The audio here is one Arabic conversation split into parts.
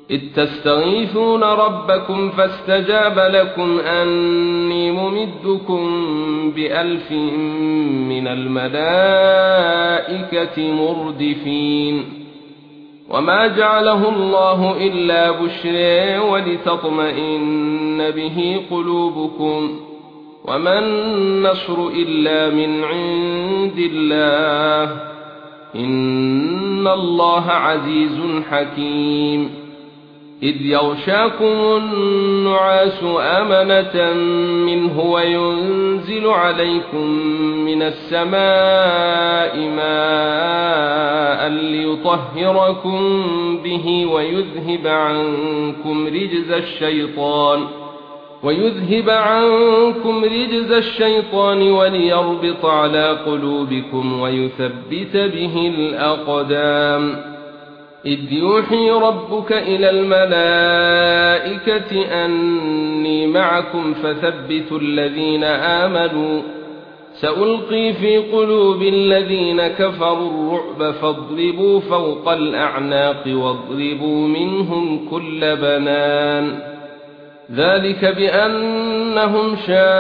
إذ تستغيثون ربكم فاستجاب لكم أني ممدكم ب1000 من الملائكة مردفين وما جعله الله إلا بشرى ولتطمئن به قلوبكم وما النصر إلا من عند الله إن الله عزيز حكيم إذ يغشاكم النعاس أمنة منه وينزل عليكم من السماء ماء ليطهركم به ويذهب عنكم رجز الشيطان وليربط على قلوبكم ويثبت به الأقدام إذ يوحي ربك إلى الملائكة أني معكم فثبتوا الذين آمنوا سألقي في قلوب الذين كفروا الرعب فاضربوا فوق الأعناق واضربوا منهم كل بنان ذلك بأنهم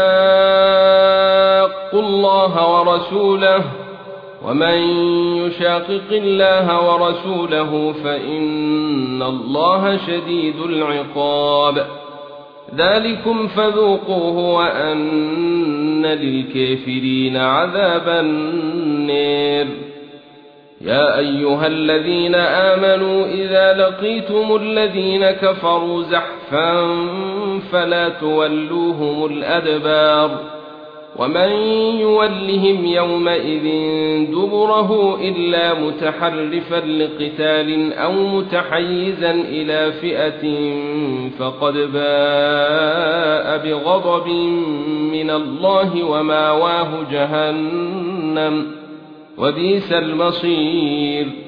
شاقوا الله ورسوله ومن يشاقق الله ورسوله فإن الله شديد العقاب ذلكم فذوقوه وأن للكافرين عذاب النار يا أيها الذين آمنوا إذا لقيتم الذين كفروا زحفا فلا تولوهم الأدبار ومن يولهم يومئذ دبره إلا متحرفا لقتال أو متحيزا إلى فئة فقد باء بغضب من الله ومأواه جهنم وبئس المصير